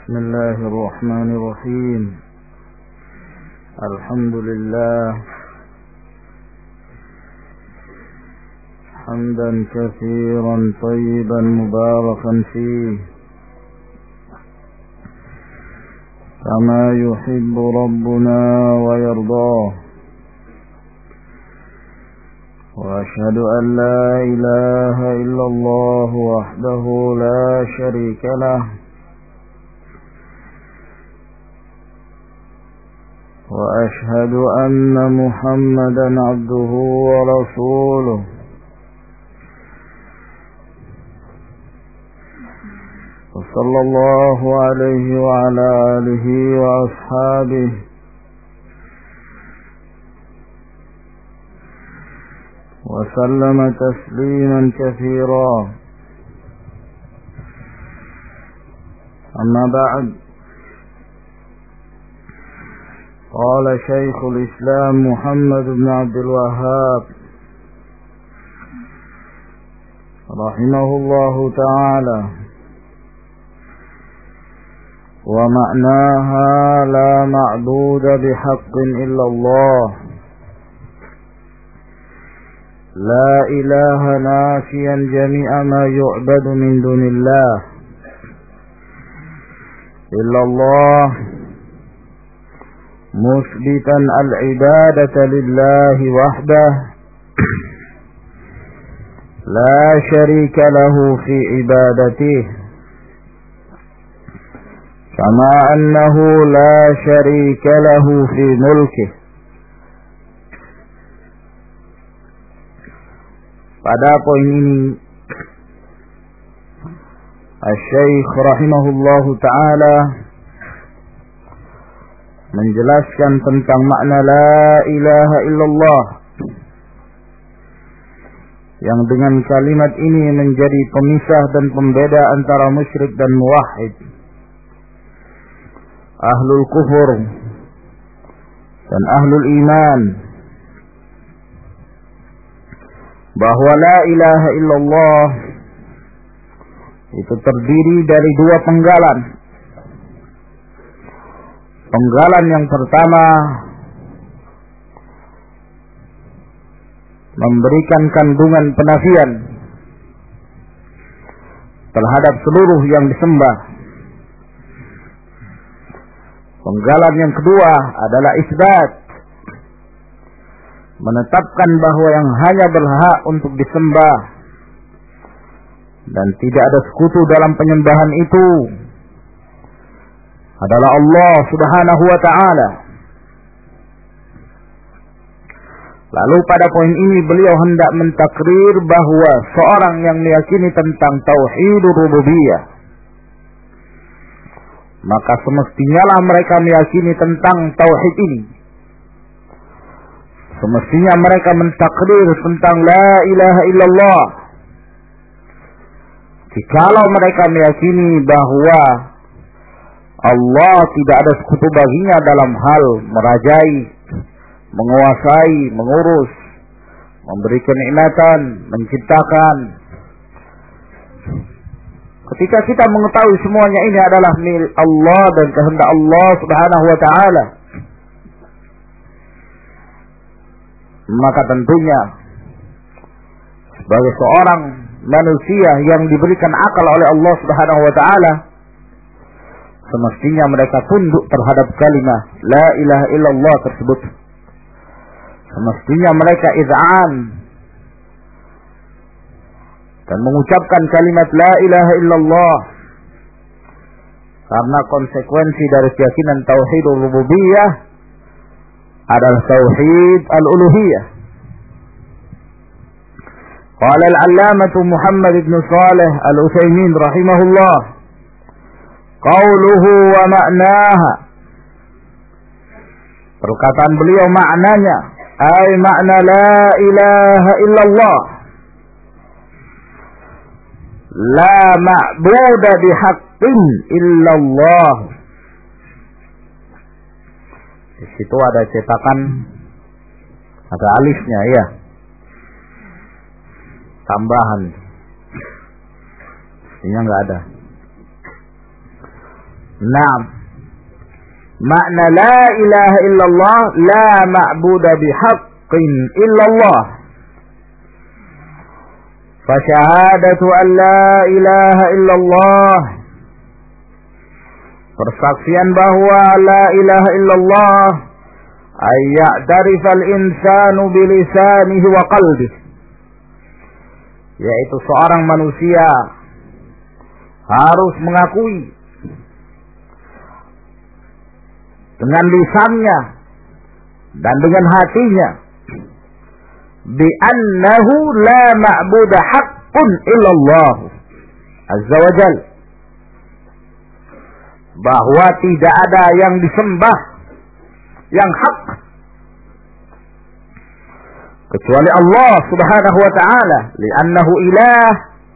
بسم الله الرحمن الرحيم. الحمد لله حمدا كثيرا طيبا مباركا فيه كما يحب ربنا ويرضاه، وأشهد أن لا إله إلا الله وحده لا شريك له، وأشهد أن محمدا عبده ورسوله، وصلى الله عليه وعلى آله وأصحابه وسلم تسليما كثيرا. أما بعد، قال شيخ الإسلام محمد بن عبد الوهاب رحمه الله تعالى: ومعناها لا معبود بحق إلا الله، لا إله نافيا جميع ما يعبد من دون الله إلا الله، مثبتا العبادة لله وحده لا شريك له في عبادته، كما أنه لا شريك له في ملكه. Pada poin ini Asy-Syaikh rahimahullahu ta'ala menjelaskan tentang makna la ilaha illallah, yang dengan kalimat ini menjadi pemisah dan pembeda antara musyrik dan muwahhid, ahlul kufur dan ahlul iman, bahwa la ilaha illallah itu terdiri dari dua penggalan. Penggalan yang pertama memberikan kandungan penafian terhadap seluruh yang disembah. Penggalan yang kedua adalah isbat, menetapkan bahwa yang hanya berhak untuk disembah dan tidak ada sekutu dalam penyembahan itu adalah Allah Subhanahu wa ta'ala. Lalu pada poin ini beliau hendak mentakrir bahwa seorang yang meyakini tentang tauhidur rububiyah, maka semestinya lah mereka meyakini tentang tauhid ini. Semestinya mereka mentakrir tentang la ilaha illallah. Jikalau mereka meyakini bahwa Allah tidak ada sekutu baginya dalam hal merajai, menguasai, mengurus, memberi kenikmatan, menciptakan. Ketika kita mengetahui semuanya ini adalah milik Allah dan kehendak Allah Subhanahu wa ta'ala, maka tentunya sebagai seorang manusia yang diberikan akal oleh Allah Subhanahu wa ta'ala, semestinya mereka tunduk terhadap kalimat la ilaha illallah tersebut. Semestinya mereka iz'an dan mengucapkan kalimat la ilaha illallah, karena konsekuensi dari keyakinan tauhidul rububiyah adalah tauhid al-uluhiyah. Qala al-allamatu Muhammad ibn Salih al-Utsaimin rahimahullah, qauluhu wa ma'naha, perkataan beliau maknanya, ay makna la ilaha illallah, la ma'buda bihaqqin illallah. Di situ ada cetakan, ada alifnya ya, tambahan, ini enggak ada. Naam. Makna la ilaha illallah, la ma'budu bihaqqin illallah. Fasyahadatu an la ilaha illallah, persaksian bahwa la ilaha illallah, ay ya'tarifal insanu bilisanihi wa qalbihi, yaitu seorang manusia harus mengakui dengan lisannya dan dengan hatinya bi annahu la ma'budu haqqun illallah azza wa jalla, bahwa tidak ada yang disembah yang hak kecuali Allah subhanahu wa ta'ala, li'annahu ilah,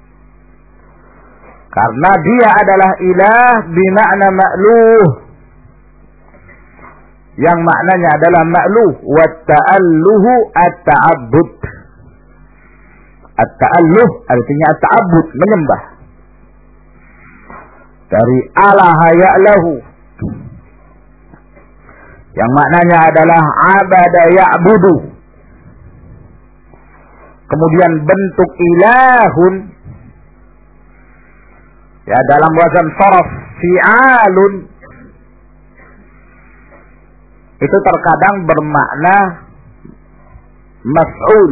karena dia adalah ilah bimakna ma'luh, yang maknanya adalah ma'luh, wa ta'alluhu at-ta'abbud. At-ta'alluh artinya at-ta'abbud, menyembah, dari alaha ya'lahu, yang maknanya adalah abada ya'budu. Kemudian bentuk ilahun, ya, dalam wazan sharaf fi'alun, itu terkadang bermakna maf'ul.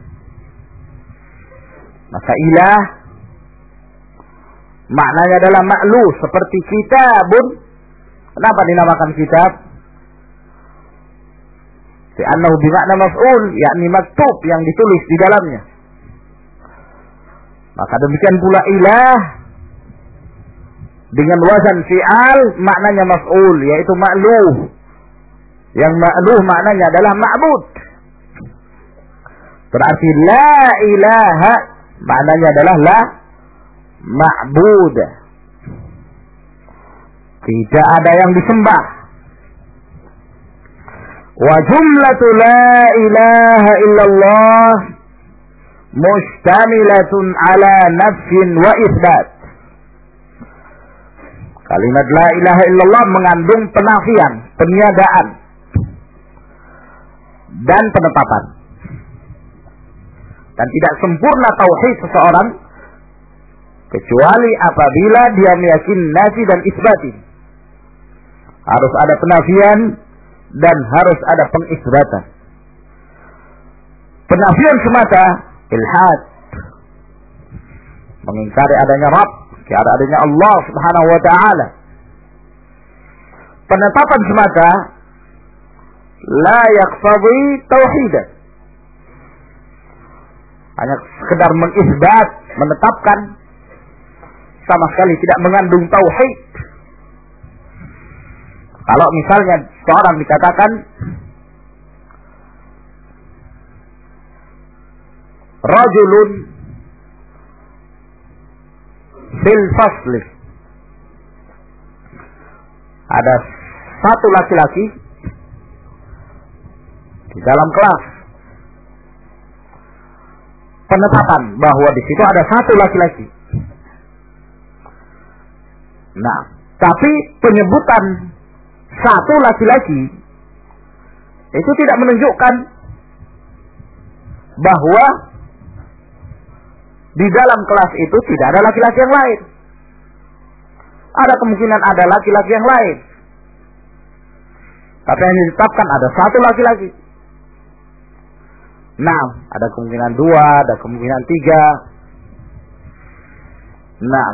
Maka ilah maknanya adalah ma'luh, seperti kitabun. Kenapa dinamakan kitab? Li'annahu bimakna maf'ul, yakni maktub, yang ditulis di dalamnya. Maka demikian pula ilah dengan wazan fi'al maknanya maf'ul, yaitu ma'luh. Yang ma'luh maknanya adalah ma'bud. Berarti la ilaha maknanya adalah la ma'bud, tidak ada yang disembah. Wa jumlatu la ilaha illallah mustamilatun ala nafsin wa isbat. Kalimat la ilaha illallah mengandung penafian, peniadaan, dan penetapan. Dan tidak sempurna tauhid seseorang kecuali apabila dia meyakini nafi dan isbati. Harus ada penafian dan harus ada pengisbatan. Penafian semata ilhad, mengingkari adanya Rabb, tiada adanya Allah subhanahu wa ta'ala. Penetapan semata la yaqtadi tauhidan, hanya sekedar mengisbat, menetapkan, sama sekali tidak mengandung tauhid. Kalau misalnya seorang dikatakan rajulun fil fasli, ada satu laki-laki di dalam kelas, penetapan bahwa di situ ada satu laki-laki. Nah, tapi penyebutan satu laki-laki itu tidak menunjukkan bahwa di dalam kelas itu tidak ada laki-laki yang lain. Ada kemungkinan ada laki-laki yang lain, tapi yang ditetapkan ada satu laki-laki. Nah, ada kemungkinan dua, ada kemungkinan tiga. Nah,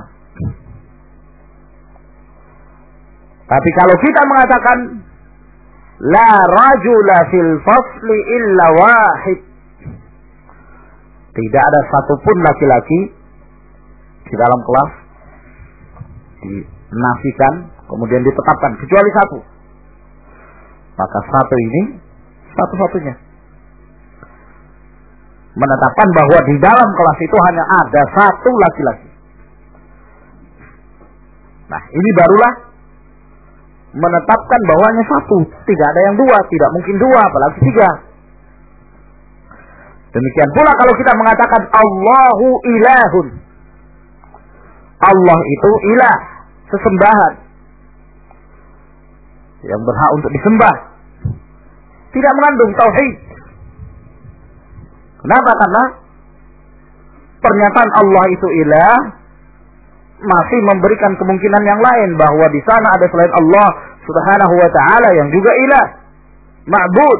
tapi kalau kita mengatakan la rajula fil fasli illa wahid, tidak ada satupun laki-laki di dalam kelas, dinafikan kemudian ditetapkan kecuali satu, maka satu ini satu-satunya, menetapkan bahwa di dalam kelas itu hanya ada satu laki-laki. Nah, ini barulah menetapkan bahwa hanya satu, tidak ada yang dua, tidak mungkin dua, apalagi tiga. Demikian pula kalau kita mengatakan Allahu ilahun, Allah itu ilah, sesembahan. yang berhak untuk disembah. Tidak mengandung tauhid. Kenapa? Karena pernyataan Allah itu ilah masih memberikan kemungkinan yang lain bahwa di sana ada selain Allah Subhanahu wa taala yang juga ilah, ma'bud.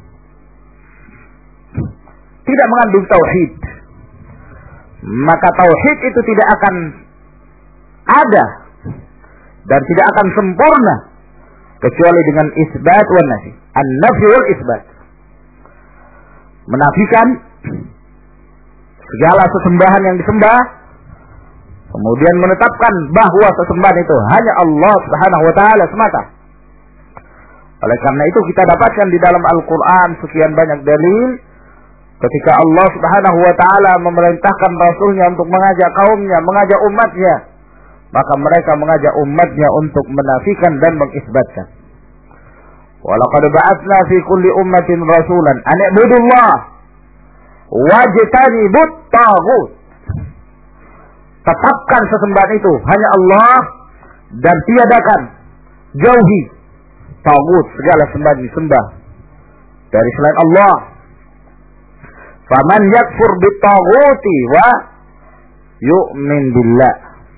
Tidak mengandung tauhid. Maka tauhid itu tidak akan ada dan tidak akan sempurna kecuali dengan isbat wa nafi. An-nafi wal isbat. Menafikan segala sesembahan yang disembah, kemudian menetapkan bahwa sesembahan itu hanya Allah Subhanahu wa taala semata. Oleh karena itu kita dapatkan di dalam Al-Qur'an sekian banyak dalil ketika Allah Subhanahu wa taala memerintahkan rasulnya untuk mengajak kaumnya, mengajak umatnya, maka mereka mengajak umatnya untuk menafikan dan mengisbatkan. Walaqad ba'atsna fi kulli ummatin rasulan an i'budullah wajtanibut taghut. Tetapkan sesembahan itu hanya Allah dan tiadakan, jauhi taghut, segala sembahan disembah dari selain Allah. Faman yakfur bitaghuti wa yu'min billah.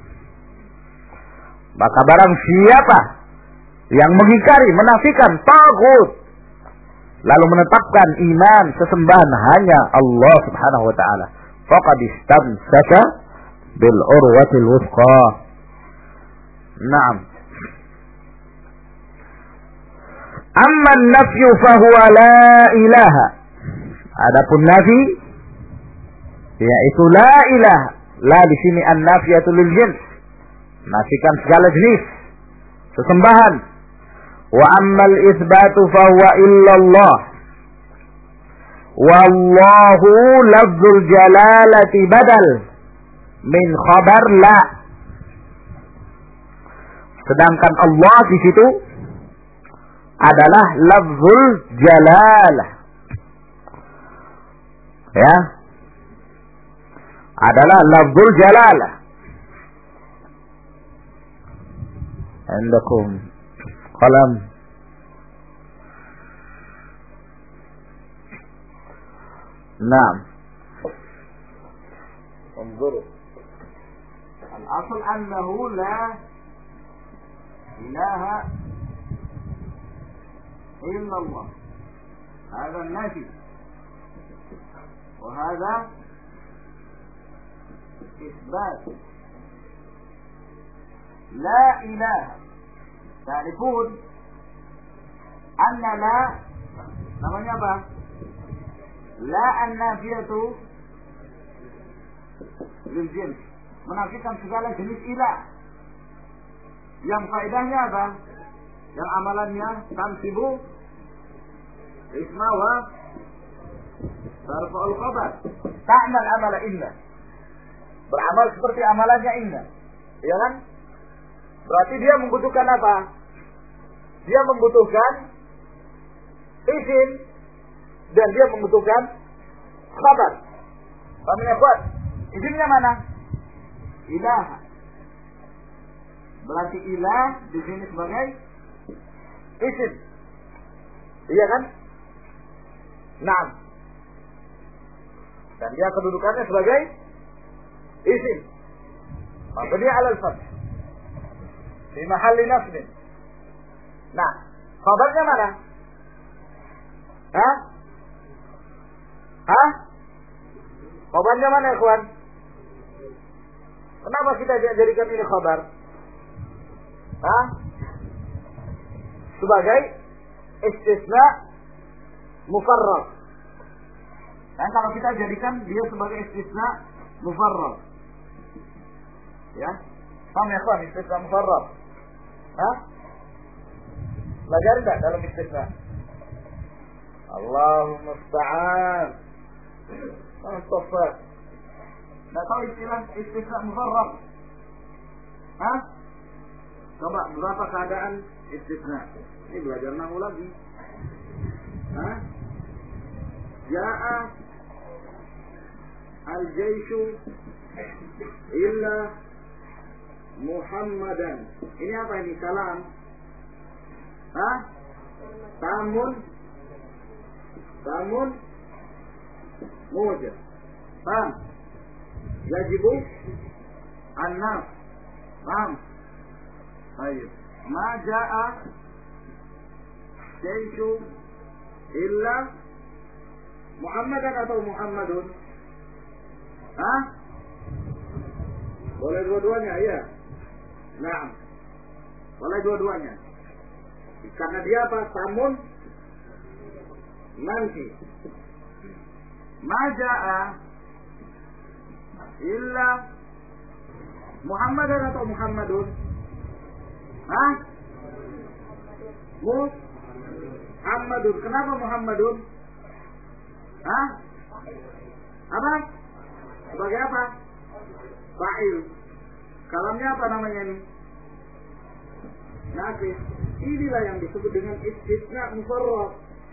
Maka barang siapa yang mengingkari, menafikan taghut, lalu menetapkan iman sesembahan hanya Allah Subhanahu wa taala, faqad istamsaka bil urwatil wuthqa. Naam. Amma an-nafyu fa huwa la ilaha. Adapun nafi yaitu la ilaha. La di sini an-nafiyatu lil jins. Nafikan segala jenis sesembahan. Wa ammal isbatu fa huwa illallah. Wallahu lafzul jalalati badal min khabar la. Sedangkan Allah di situ adalah lafzul jalalah. Ya. Adalah lafzul jalalah. Andakum qalam. Naam. انظروا. الأصل أنه لا إله إلا الله. هذا النافي. وهذا إثبات. لا إله. تعرفون أن لا namanya apa? La an-nafiyatu lil jins, menafikan segala jenis ilah. Yang faedahnya apa? Yang amalannya tansibu isma wa tarfa'ul khabar. Ta'mal amala inna. Beramal seperti amalannya inna. Ya kan? Berarti dia membutuhkan apa? Dia membutuhkan isim dan dia membutuhkan khabar. Paham ya, buat? Isimnya mana? Ilah. Berarti ilah di sini sebagai isim. Iya kan? Naam. Dan dia kedudukannya sebagai isim. Mabni 'ala al-fath. Di mahalli nasb. Nah, khabarnya mana? Hah? Hah? Khabarnya mana, ikhwan? Kenapa kita jadikan ini khabar? Hah? Sebagai istisna mufarrad. Dan kalau kita jadikan dia sebagai istisna mufarrad. Ya? Paham ya, ikhwan, istisna mufarrad? Hah? Belajar enggak dalam istisna? Allahumma musta'an. Astaghfir. Enggak tahu istilah istisna mufarrad? Hah? Coba berapa keadaan istisna? Ini belajar nahwu lagi. Hah? Ja'a al-jaishu illa Muhammadan. Ini apa ini? Salam. Tamun mujib. Paham? Yajibu an-nas. Paham? Baik. Ma jaa jaishu illa Muhammadan atau Muhammadun? Boleh dua-duanya, iya. Nah, boleh dua-duanya. Karena dia apa? Tamun nanti. Maja'a illa Muhammadan atau Muhammadun? Muhammadun. Kenapa Muhammadun? Apa? Sebagai apa? Fa'il. Kalamnya apa namanya ini? Nafis. Inilah yang disebut dengan istisna mufarrad.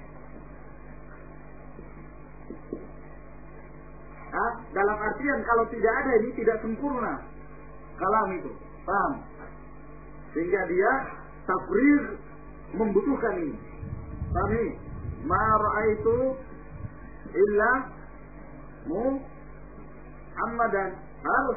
Dalam artian kalau tidak ada ini tidak sempurna kalam itu. Paham? Sehingga dia tafriz membutuhkan ini. Paham ini? Ma ra'aitu illa Muhammadan. Harus.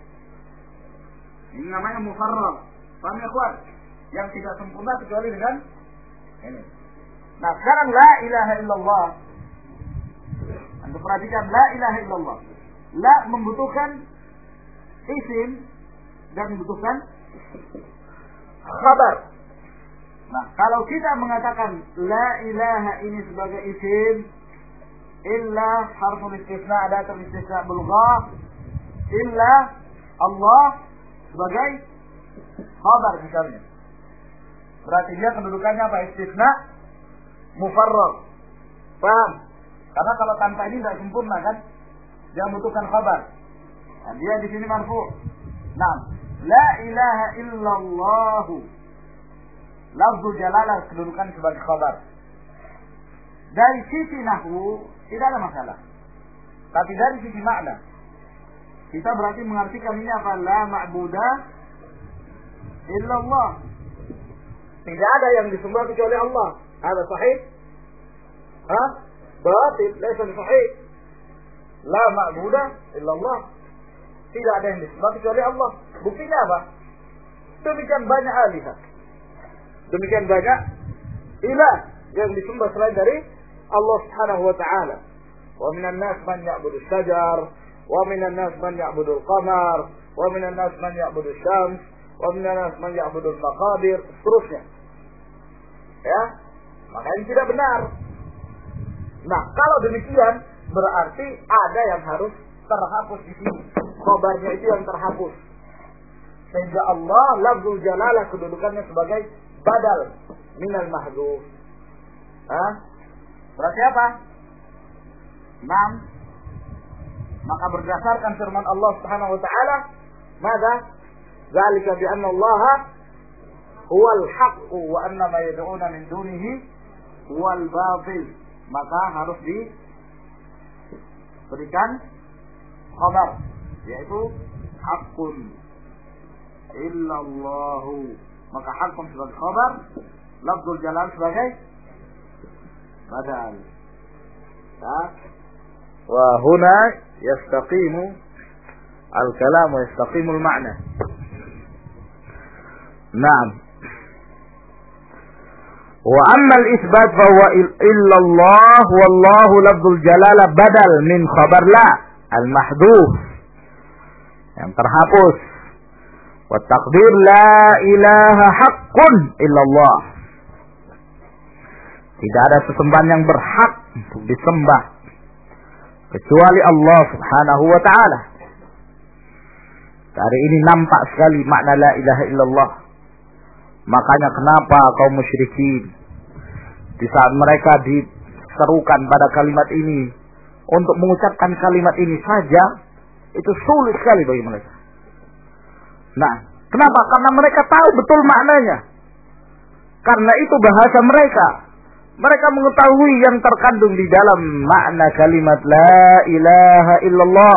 Ini namanya mufarrad. Paham ya, kuat? Yang tidak sempurna kecuali dengan ini. Nah, sekarang la ilaha illallah. Anda perhatikan la ilaha illallah. La membutuhkan isim dan membutuhkan khabar. Nah, kalau kita mengatakan la ilaha ini sebagai isim, illa harful istisna, adatul istisna bulghah, illa Allah sebagai khabar misalnya. Berarti dia kedudukannya apa? Istisna mufarrad. Paham? Karena kalau tanpa ini tidak sempurna kan? Dia membutuhkan khabar. Dan dia di sini marfu'. Nah, la ilaha illallah. Lafzul jalalah kedudukan sebagai khabar. Dari sisi nahwu tidak ada masalah. Tapi dari sisi makna, kita berarti mengartikan ini apa? La ma'budah illallah. Tidak ada yang disembah kecuali Allah. Ada sahih? Batil, laisa sahih. La ma'budah illallah. Tidak ada yang disembah kecuali Allah. Buktinya apa? Demikian banyak alihat. Demikian banyak ilah yang disembah selain dari Allah Subhanahu wa taala. Wa minan nas man ya'budu syajar, wa minan nas man ya'budu al-qamar, wa minan nas man ya'budu syams, wa minan nas man ya'budu al-maqabir, seterusnya. Ya, makanya tidak benar. Nah, kalau demikian berarti ada yang harus terhapus di sini. Khabarnya itu yang terhapus. Sehingga Allah lafzul jalalah kedudukannya sebagai badal minal mahdzuf. Berarti apa? 6. Maka berdasarkan firman Allah Subhanahu wa taala, "Mada? Zalika bi anna Allah huwal haqq wa anna ma yad'una min dunihi huwal batil." Maka harus diberikan khabar, yaitu haqqun illallahu. Maka haqqun sebagai khabar, lafzul jalal sebagai badal. Wa huna yastaqimu al-kalam wa yastaqimu al-ma'na. Naam. Wa amma al-itsbat fa huwa illa Allah wallahu lafzul jalalah badal min khabar la al-mahdhuf yang terhapus. Wa taqdir la ilaha haqqun illa Allah. Tidak ada sesembahan yang berhak untuk disembah kecuali Allah Subhanahu wa taala. Dari ini nampak sekali makna la ilaha illallah. Makanya kenapa kaum musyrikin di saat mereka diserukan pada kalimat ini untuk mengucapkan kalimat ini saja itu sulit sekali bagi mereka. Nah, kenapa? Karena mereka tahu betul maknanya. Karena itu bahasa mereka. Mereka mengetahui yang terkandung di dalam makna kalimat la ilaha illallah.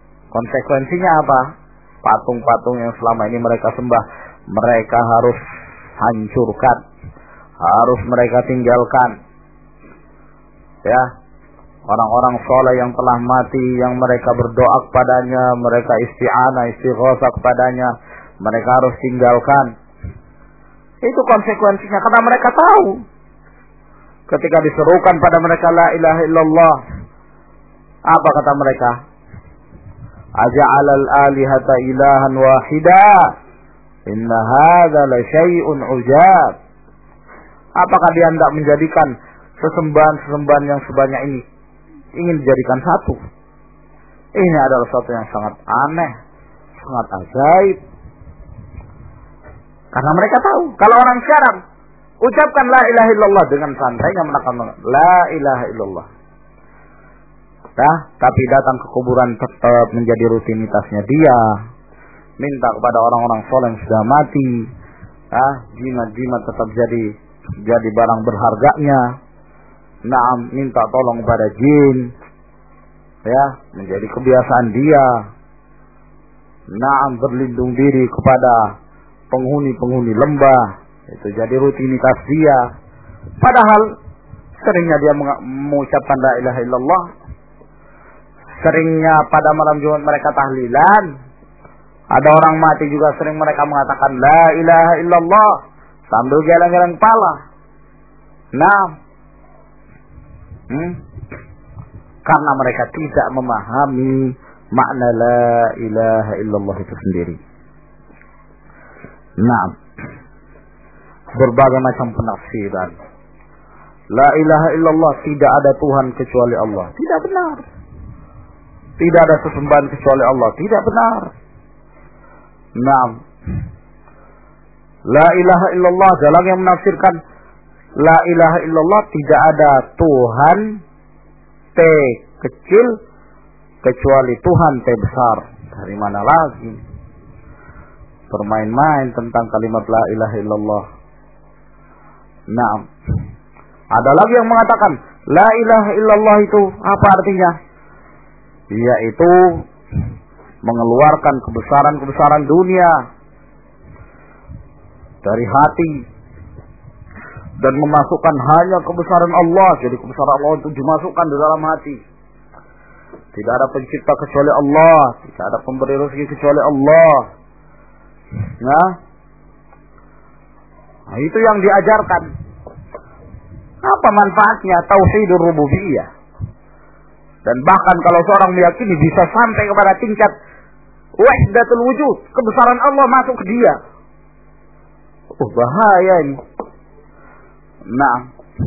Konsekuensinya apa? Patung-patung yang selama ini mereka sembah, mereka harus hancurkan, harus mereka tinggalkan. Ya, orang-orang soleh yang telah mati, yang mereka berdoa kepadanya, mereka isti'anah, istighosah kepadanya, mereka harus tinggalkan. Itu konsekuensinya, karena mereka tahu ketika diserukan pada mereka la ilaha illallah, apa kata mereka? Aja'alal alihata ilahan wahida, inna hadza la syai'un ujab. Apakah dia hendak menjadikan sesembahan-sesembahan yang sebanyak ini ingin dijadikan satu? Ini adalah sesuatu yang sangat aneh, sangat ajaib. Karena mereka tahu, kalau orang sekarang ucapkan la ilaha illallah dengan santainya menekan la ilaha illallah. Nah, tapi datang ke kuburan tetap menjadi rutinitasnya dia. Minta kepada orang-orang soleh yang sudah mati. Nah, jimat-jimat tetap jadi barang berharganya. Nah, minta tolong kepada jin. Ya, menjadi kebiasaan dia. Nah, berlindung diri kepada penghuni-penghuni lembah. Itu jadi rutinitas dia. Padahal seringnya dia mengucapkan la ilaha illallah. Seringnya pada malam Jumat mereka tahlilan. Ada orang mati juga sering mereka mengatakan la ilaha illallah sambil geleng-geleng kepala. Nah, karena mereka tidak memahami makna la ilaha illallah itu sendiri. Nah, berbagai macam penafsiran. La ilaha illallah, tidak ada Tuhan kecuali Allah. Tidak benar. Tidak ada sesembahan kecuali Allah. Tidak benar. Naam. La ilaha illallah, jalan yang menafsirkan la ilaha illallah, tidak ada Tuhan T kecil kecuali Tuhan T besar. Dari mana lagi? Bermain-main tentang kalimat la ilaha illallah. Naam. Ada lagi yang mengatakan la ilaha illallah itu apa artinya? Yaitu mengeluarkan kebesaran-kebesaran dunia dari hati dan memasukkan hanya kebesaran Allah. Jadi kebesaran Allah itu dimasukkan di dalam hati. Tidak ada pencipta kecuali Allah, tidak ada pemberi rezeki kecuali Allah. Nah, itu yang diajarkan. Apa manfaatnya tauhidur rububiyah? Dan bahkan kalau seorang meyakini bisa sampai kepada tingkat wahdatul wujud, kebesaran Allah masuk ke dia. Bahaya ini. Nah,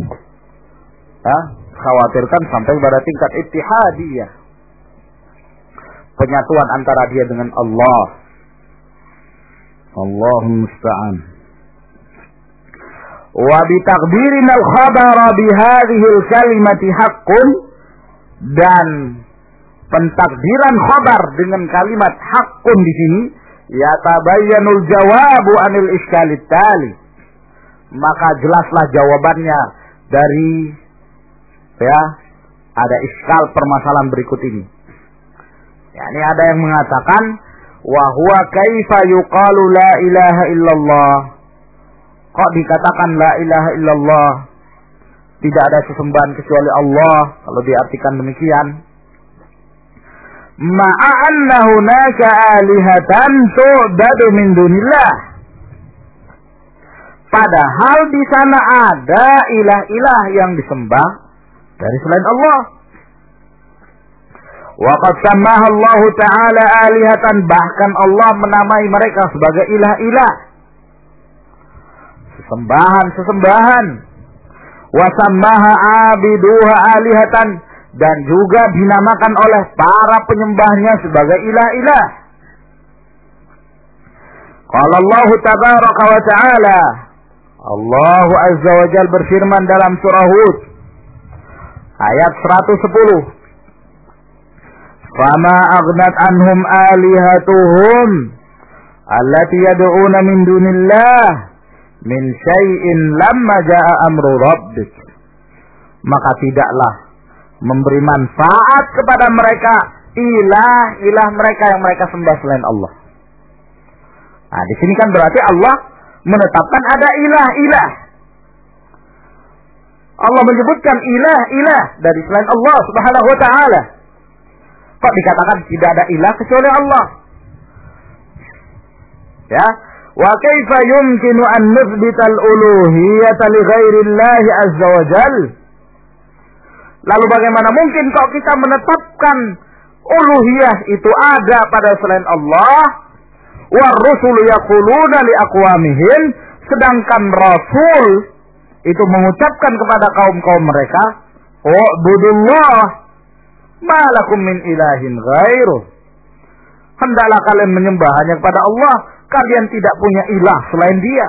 khawatirkan sampai kepada tingkat ittihadiyah, penyatuan antara dia dengan Allah. Allahumma musta'an. Wa bi taqdirina al-khabara bi hadhihi al-kalimati haqqun, dan pentakdiran khabar dengan kalimat haqqun di sini yatabayyanul jawabu anil iskalit tali, maka jelaslah jawabannya dari ada iskal permasalahan berikut ini. Ini ada yang mengatakan wa huwa kaifa yuqalu la ilaha illallah. Kok dikatakan la ilaha illallah? Tidak ada sesembahan kecuali Allah, kalau diartikan demikian. Ma'a anna hunaka alihatan tu'badu min dunillah. Padahal di sana ada ilah-ilah yang disembah dari selain Allah. Wa qad sammaha Allah Ta'ala alihatan, bahkan Allah menamai mereka sebagai ilah-ilah, sesembahan. Wa sammaha abiduha alihatan, dan juga dinamakan oleh para penyembahnya sebagai ilah-ilah. Qala Allah tabaraka wa ta'ala, Allah azza wa jalla berfirman dalam surah Hud ayat 110, Fama aghnat anhum alihatuhum allati yad'una min dunillah min syai'in lamma ja'a amru rabbik. Maka tidaklah memberi manfaat kepada mereka ilah-ilah mereka yang mereka sembah selain Allah. Nah, di sini kan berarti Allah menetapkan ada ilah-ilah. Allah menyebutkan ilah-ilah dari selain Allah Subhanahu wa taala. Kok dikatakan tidak ada ilah kecuali Allah? Ya, wa kaifa yumkinu an nuthbita al-uluhiyyata li ghairillahi azza wa jalla? Lalu bagaimana mungkin kok kita menetapkan uluhiyah itu ada pada selain Allah? War rusul yaquluna li aqwamihim, sedangkan rasul itu mengucapkan kepada kaum-kaum mereka, "Ubudullah, ma lakum min ilahin ghairuh." Hendaklah kalian menyembah hanya kepada Allah, kalian tidak punya ilah selain Dia.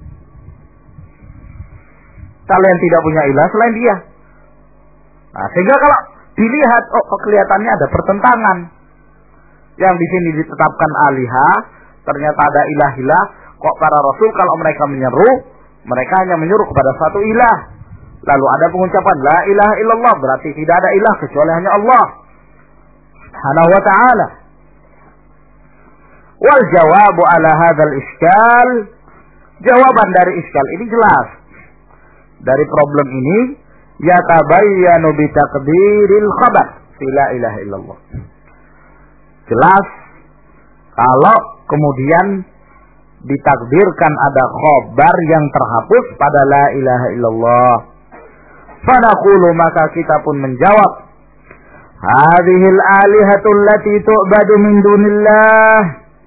Kalian tidak punya ilah selain Dia. Nah, sehingga kalau dilihat, kelihatannya ada pertentangan. Yang di sini ditetapkan alihah, ternyata ada ilah-ilah. Kok para rasul kalau mereka menyeru, mereka hanya menyuruh kepada satu ilah. Lalu ada pengucapan la ilaha illallah, berarti tidak ada ilah kecuali hanya Allah Subhanahu wa ta'ala. Wal jawabu ala hadzal iskal, jawaban dari iskal ini jelas. Dari problem ini yatabayyanu bi taqdiril khabar fi la ilaha illallah. Jelas kalau kemudian ditakdirkan ada khabar yang terhapus pada la ilaha illallah. Fanaqulu, maka kita pun menjawab, hadhil alihatu allati tu'badu min dunillah,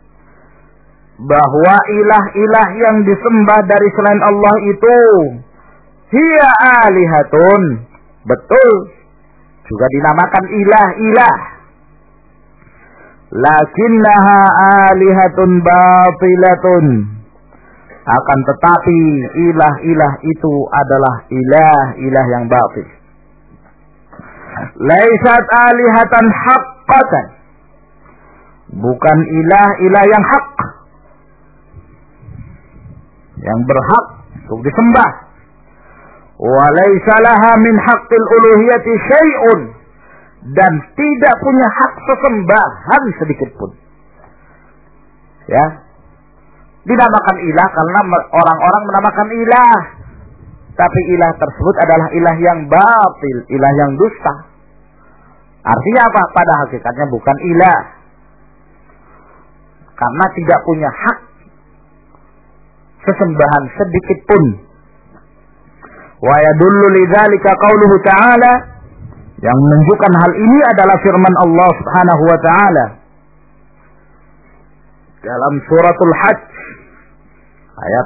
bahwa ilah-ilah yang disembah dari selain Allah itu hiya alihatun, betul, juga dinamakan ilah-ilah, lakinnaha alihatun batilatun, akan tetapi ilah-ilah itu adalah ilah-ilah yang batil. Laisat alihatan haqqatan, bukan ilah-ilah yang hak, yang berhak untuk disembah. Wa laisa laha min haqqil uluhiyati syai'un, dan tidak punya hak sesembahan sedikit pun. Ya, dinamakan ilah karena orang-orang menamakan ilah, tapi ilah tersebut adalah ilah yang batil, ilah yang dusta. Artinya apa? Pada hakikatnya bukan ilah, karena tidak punya hak sesembahan sedikit pun. Wa yadullu lidzalika qauluhu ta'ala, yang menunjukkan hal ini adalah firman Allah Subhanahu wa ta'ala dalam suratul Hajj ayat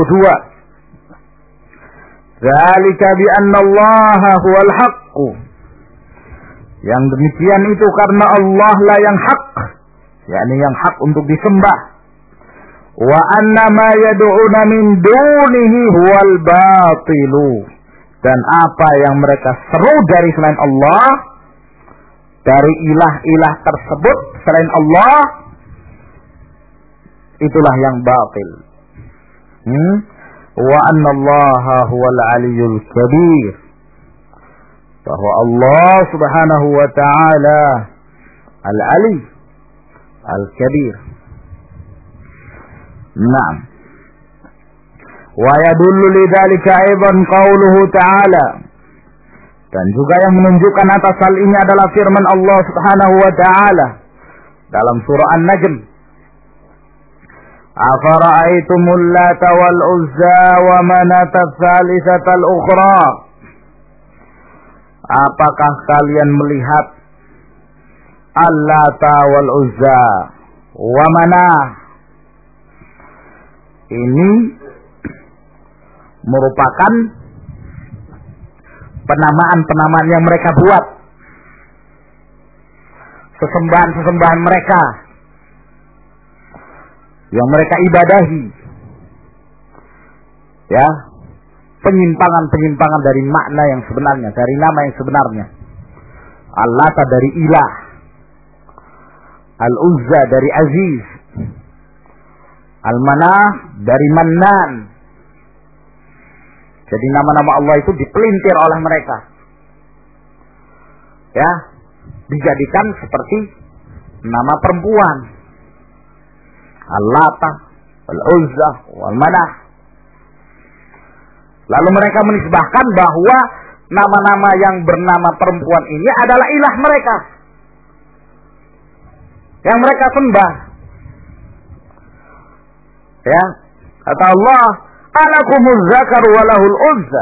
62. Dzalika bi anna Allaha huwal haqq, yang demikian itu karena Allah lah yang hak, yakni yang hak untuk disembah. Wa anna ma yad'una min dunihi huwal batilu, dan apa yang mereka seru dari selain Allah, dari ilah-ilah tersebut selain Allah, itulah yang batil. Wa anna Allaha huwal aliyyul kabir, bahwa Allah Subhanahu wa ta'ala al-ali al-kabir. Naam. Wa yadullu lidzalika aidan qauluhu ta'ala, dan juga yang menunjukkan atas hal ini adalah firman Allah Subhanahu wa ta'ala dalam surah An-Najm. Afara'aitumul Lata wal Uzza wa Manata tsalitsatal ukhra, apakah kalian melihat Al-Lata wal Uzza wa Manah? Ini merupakan penamaan-penamaan yang mereka buat, sesembahan-sesembahan mereka yang mereka ibadahi, ya, penyimpangan-penyimpangan dari makna yang sebenarnya, dari nama yang sebenarnya. Al-Lata dari ilah, Al-Uzza dari aziz, Al-Manah dari Mannan. Jadi nama-nama Allah itu dipelintir oleh mereka, ya, dijadikan seperti nama perempuan. Al-Lata, wal Uzzah, wal Manah. Lalu mereka menisbahkan bahwa nama-nama yang bernama perempuan ini adalah ilah mereka yang mereka sembah. Ya, kata Allah, "Alakumuz zakar wa lahul unsa."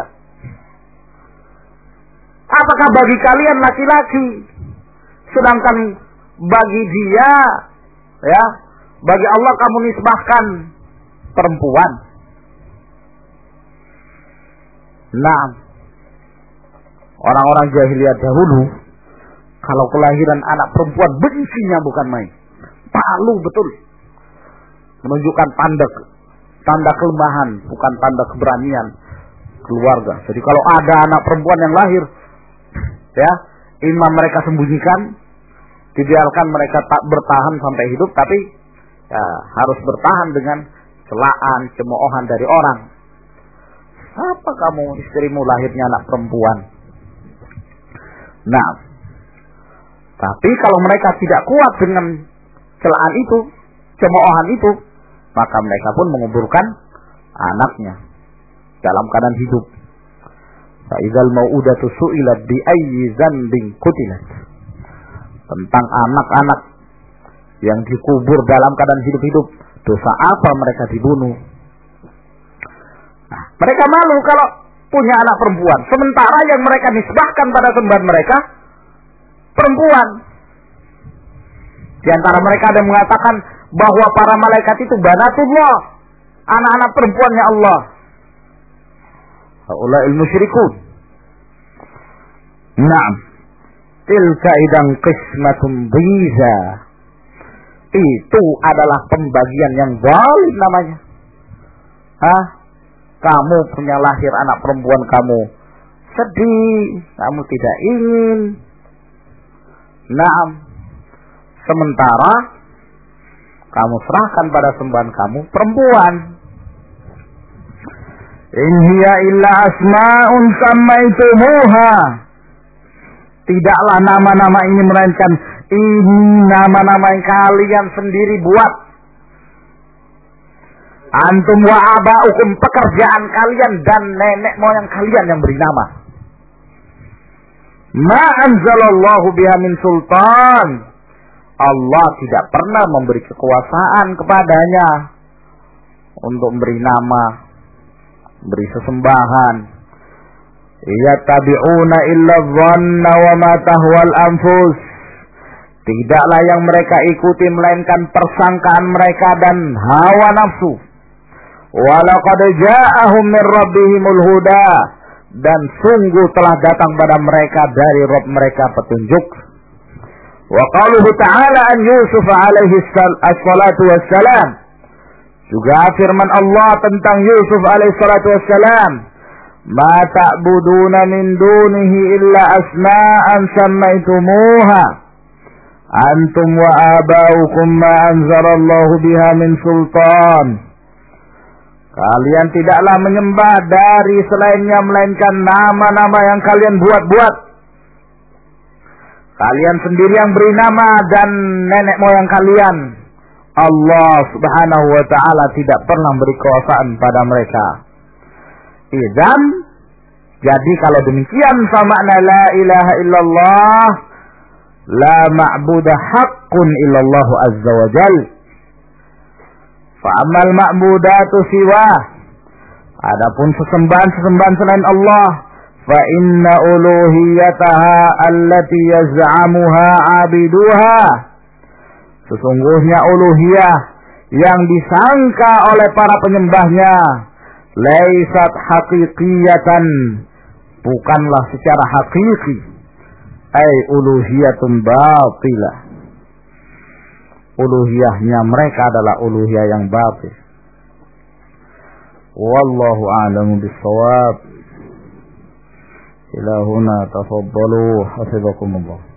Apakah bagi kalian laki-laki, sedangkan bagi dia, ya, bagi Allah kamu nisbahkan perempuan? Nah, orang-orang jahiliyah dahulu kalau kelahiran anak perempuan bencinya bukan main. Malu betul. Menunjukkan tanda kelemahan, bukan tanda keberanian keluarga. Jadi kalau ada anak perempuan yang lahir, ya, imam mereka sembunyikan, dibiarkan mereka tak bertahan sampai hidup, tapi ya, harus bertahan dengan celaan, cemoohan dari orang. Apa kamu, istrimu lahirnya anak perempuan? Nah, tapi kalau mereka tidak kuat dengan celaan itu, cemoohan itu, maka mereka pun menguburkan anaknya dalam keadaan hidup. Fa'izal mau'udatu su'ilat bi'ayyi dzambin qutilat. Tentang anak-anak yang dikubur dalam keadaan hidup-hidup, dosa apa mereka dibunuh? Nah, mereka malu kalau punya anak perempuan, sementara yang mereka nisbahkan pada sembahan mereka perempuan. Di antara mereka ada yang mengatakan bahwa para malaikat itu banatullah, anak-anak perempuannya Allah. Haula'il musyrikun. Naam. Tilka idang qismatun dhiza. Itu adalah pembagian yang zalim namanya. Hah? Kamu punya lahir anak perempuan kamu sedih, kamu tidak ingin. Naam. Sementara kamu serahkan pada sembahan kamu perempuan. In hiya illa asma'un sammaitumuha. Tidaklah nama-nama ini melainkan ini nama-nama yang kalian sendiri buat. Antum wa aba'ukum, pekerjaan kalian dan nenek moyang kalian yang beri nama. Ma anzalallahu biha min sultan. Allah tidak pernah memberi kekuasaan kepadanya untuk memberi nama, beri sesembahan. Yattabi'una illa dhanna wa ma tahwal anfus. Tidaklah yang mereka ikuti melainkan persangkaan mereka dan hawa nafsu. Wa laqad ja'ahum min rabbihimul huda. Dan sungguh telah datang pada mereka dari Rabb mereka petunjuk. Wa qaluhu ta'ala an Yusuf alaihi salatu wassalam. Juga firman Allah tentang Yusuf alaihi salatu wassalam. Ma ta'buduna min dunihi illa asma'an sammaitumuha antum wa aba'ukum ma anzalallahu biha min sultan. Kalian tidaklah menyembah dari selainnya melainkan nama-nama yang kalian buat-buat. Kalian sendiri yang beri nama dan nenek moyang kalian. Allah subhanahu wa ta'ala tidak pernah beri kekuasaan pada mereka. Idzan, jadi kalau demikian famakna la ilaha illallah, la ma'buda haqqun illallah azza wa jalla. Fa'amal ma'budatu siwa, adapun sesembahan-sesembahan selain Allah, fa inna uluhiyataha allati yaz'amuha 'abiduha. Sesungguhnya uluhiyah yang disangka oleh para penyembahnya, laisat haqiqiyatan, bukanlah secara hakiki, ai uluhiyatun batilah. Uluhiyahnya mereka adalah uluhiyah yang batil. Wallahu a'lamu bis-shawab. Ila huna tafaddalu hafizakumullah.